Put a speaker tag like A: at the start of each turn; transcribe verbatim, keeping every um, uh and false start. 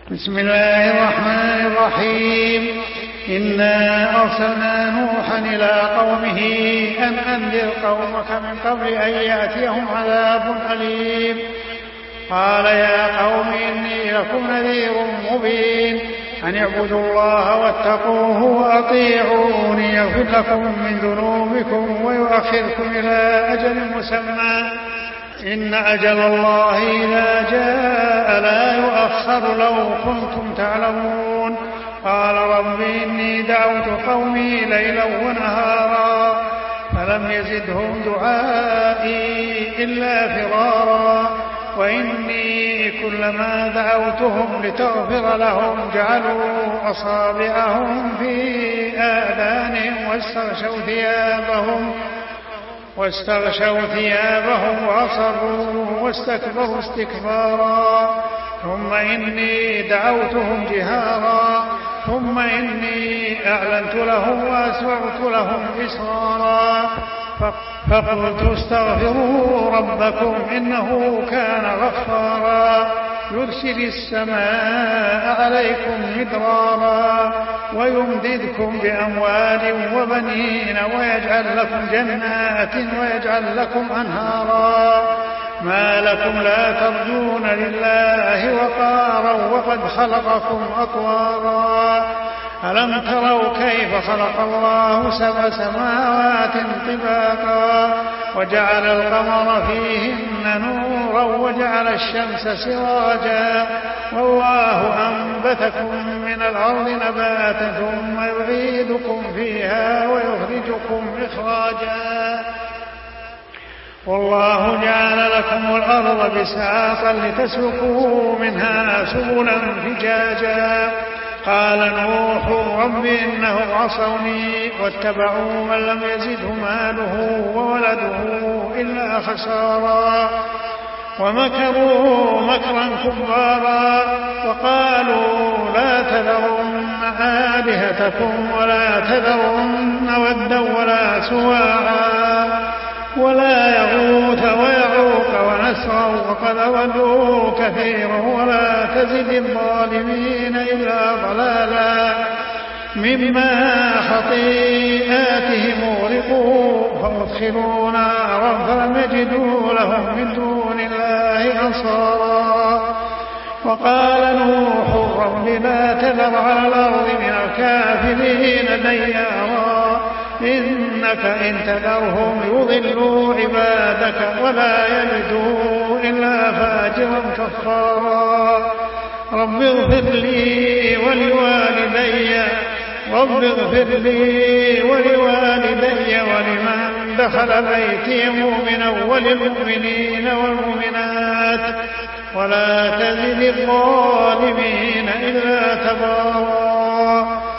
A: بسم الله الرحمن الرحيم. إنا أرسلنا نوحا إلى قومه أن أنذر قومك من قبل أن يأتيهم عذاب أليم. قال يا قوم إني لكم نذير مبين أن اعبدوا الله واتقوه وأطيعوني يغفر لكم من ذنوبكم ويؤخركم إلى أجل مسمى إن أجل الله إذا جاء لا يؤخر لو كنتم تعلمون. قال رب إني دعوت قومي ليلا ونهارا فلم يزدهم دعائي إلا فرارا وإني كلما دعوتهم لتغفر لهم جعلوا أصابعهم في آذانهم واستغشوا ثيابهم واستغشوا ثيابهم وأصروا واستكبروا استكبارا ثم إني دعوتهم جهارا ثم إني أعلنت لهم وأسررت لهم إسرارا فقلت استغفروا ربكم إنه كان غفارا يرسل السماء عليكم مدرارا ويمددكم بأموال وبنين ويجعل لكم جنات ويجعل لكم أنهارا ما لكم لا ترجون لله وقارا وقد خلقكم أطوارا ألم تروا كيف خلق الله سبع سماوات طباقا وجعل القمر فيهن نورا وجعل الشمس سراجا والله أنبتكم من الأرض نباتا ثم يعيدكم فيها ويخرجكم إخراجا والله جعل لكم الأرض بساطا لتسلكوا منها سبلا فجاجا. قال نوح رب إنهم عصوني واتبعوا من لم يزده ماله وولده إلا خسارا ومكروا مكرا كبارا وقالوا لا تذرن آلهتكم ولا تذرن ودا ولا سواعا ولا يغوث ويعوق ونسرا وقد أضلوا كثيرا ولا تزد الظالمين إلا ضلالا مما خطيئاتهم أغرقوا فأدخلوا نارا فلم يجدوا لهم من دون الله أنصارا. وقال نوح رب لا تذر على الأرض من الكافرين ديارا إنك إن تذرهم يضلوا عبادك ولا يلدوا إلا فاجرا كفارا. رب اغفر لي ولوالدي رب اغفر لي ولوالدي ولمن دخل بيتي مؤمنا وللمؤمنين والمؤمنات ولا تزد الظالمين إلا تبارا.